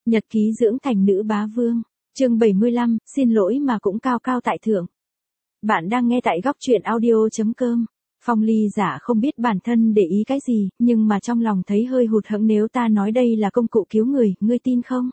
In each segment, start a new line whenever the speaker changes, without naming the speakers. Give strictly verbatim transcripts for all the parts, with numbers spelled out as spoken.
Nhật ký dưỡng thành nữ bá vương, chương bảy mươi lăm, xin lỗi mà cũng cao cao tại thượng. Bạn đang nghe tại góc truyện audio chấm com. Phong Ly Dạ không biết bản thân để ý cái gì, nhưng mà trong lòng thấy hơi hụt hẫng, nếu ta nói đây là công cụ cứu người, ngươi tin không?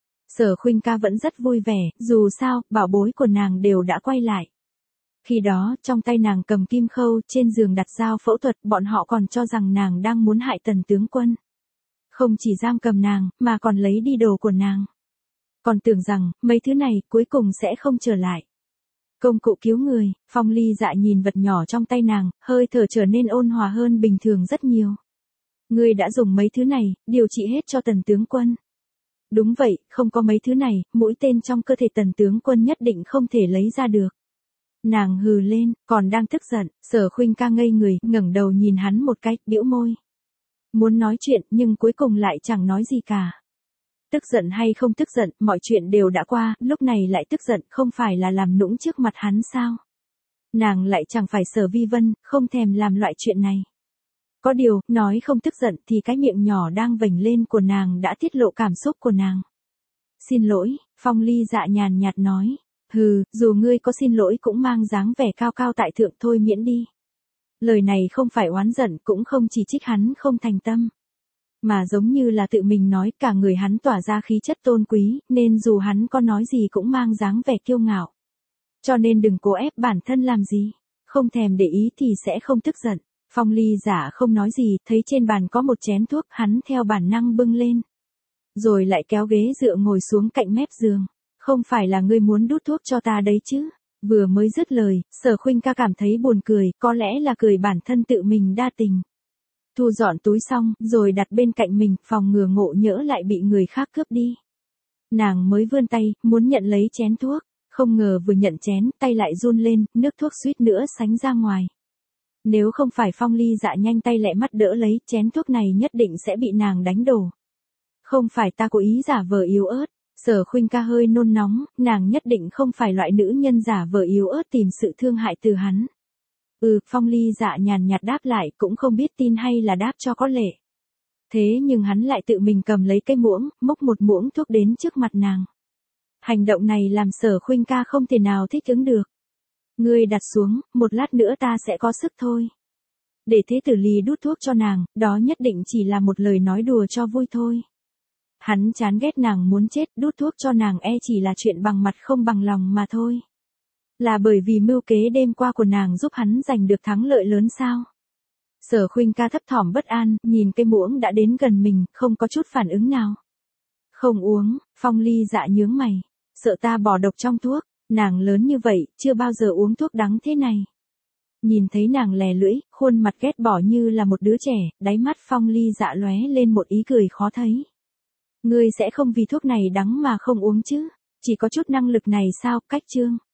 Sở Khuynh ca vẫn rất vui vẻ, dù sao, bảo bối của nàng đều đã quay lại. Khi đó, trong tay nàng cầm kim khâu, trên giường đặt dao phẫu thuật, bọn họ còn cho rằng nàng đang muốn hại Tần tướng quân. Không chỉ giam cầm nàng, mà còn lấy đi đồ của nàng. Còn tưởng rằng, mấy thứ này, cuối cùng sẽ không trở lại. Công cụ cứu người, Phong Ly Dạ nhìn vật nhỏ trong tay nàng, hơi thở trở nên ôn hòa hơn bình thường rất nhiều. Ngươi đã dùng mấy thứ này, điều trị hết cho Tần tướng quân. Đúng vậy, không có mấy thứ này, mũi tên trong cơ thể Tần tướng quân nhất định không thể lấy ra được. Nàng hừ lên, còn đang tức giận, Sở Khuynh ca ngây người, ngẩng đầu nhìn hắn một cái, bĩu môi. Muốn nói chuyện, nhưng cuối cùng lại chẳng nói gì cả. Tức giận hay không tức giận, mọi chuyện đều đã qua, lúc này lại tức giận, không phải là làm nũng trước mặt hắn sao? Nàng lại chẳng phải Sở Vi Vân, không thèm làm loại chuyện này. Có điều, nói không tức giận thì cái miệng nhỏ đang vểnh lên của nàng đã tiết lộ cảm xúc của nàng. Xin lỗi, Phong Ly Dạ nhàn nhạt nói. Hừ, dù ngươi có xin lỗi cũng mang dáng vẻ cao cao tại thượng thôi, miễn đi. Lời này không phải oán giận, cũng không chỉ trích hắn không thành tâm. Mà giống như là tự mình nói, cả người hắn tỏa ra khí chất tôn quý, nên dù hắn có nói gì cũng mang dáng vẻ kiêu ngạo. Cho nên đừng cố ép bản thân làm gì. Không thèm để ý thì sẽ không tức giận. Phong Ly Dạ không nói gì, thấy trên bàn có một chén thuốc, hắn theo bản năng bưng lên. Rồi lại kéo ghế dựa ngồi xuống cạnh mép giường. Không phải là ngươi muốn đút thuốc cho ta đấy chứ? Vừa mới dứt lời, Sở Khuynh ca cảm thấy buồn cười, có lẽ là cười bản thân tự mình đa tình. Thu dọn túi xong, rồi đặt bên cạnh mình, phòng ngừa ngộ nhỡ lại bị người khác cướp đi. Nàng mới vươn tay, muốn nhận lấy chén thuốc, không ngờ vừa nhận chén, tay lại run lên, nước thuốc suýt nữa sánh ra ngoài. Nếu không phải Phong Ly Dạ nhanh tay lẹ mắt đỡ lấy, chén thuốc này nhất định sẽ bị nàng đánh đổ. Không phải ta cố ý giả vờ yếu ớt. Sở Khuynh ca hơi nôn nóng, nàng nhất định không phải loại nữ nhân giả vờ yếu ớt tìm sự thương hại từ hắn. Ừ, Phong Ly Dạ nhàn nhạt đáp lại, cũng không biết tin hay là đáp cho có lệ. Thế nhưng hắn lại tự mình cầm lấy cái muỗng, múc một muỗng thuốc đến trước mặt nàng. Hành động này làm Sở Khuynh ca không thể nào thích ứng được. Ngươi đặt xuống, một lát nữa ta sẽ có sức thôi. Để Thế Tử Ly đút thuốc cho nàng, đó nhất định chỉ là một lời nói đùa cho vui thôi. Hắn chán ghét nàng muốn chết, đút thuốc cho nàng e chỉ là chuyện bằng mặt không bằng lòng mà thôi. Là bởi vì mưu kế đêm qua của nàng giúp hắn giành được thắng lợi lớn sao? Sở Khuynh ca thấp thỏm bất an, nhìn cái muỗng đã đến gần mình, không có chút phản ứng nào. Không uống, Phong Ly Dạ nhướng mày. Sợ ta bỏ độc trong thuốc, nàng lớn như vậy, chưa bao giờ uống thuốc đắng thế này. Nhìn thấy nàng lè lưỡi, khuôn mặt ghét bỏ như là một đứa trẻ, đáy mắt Phong Ly Dạ lóe lên một ý cười khó thấy. Ngươi sẽ không vì thuốc này đắng mà không uống chứ? Chỉ có chút năng lực này sao? Cách chương.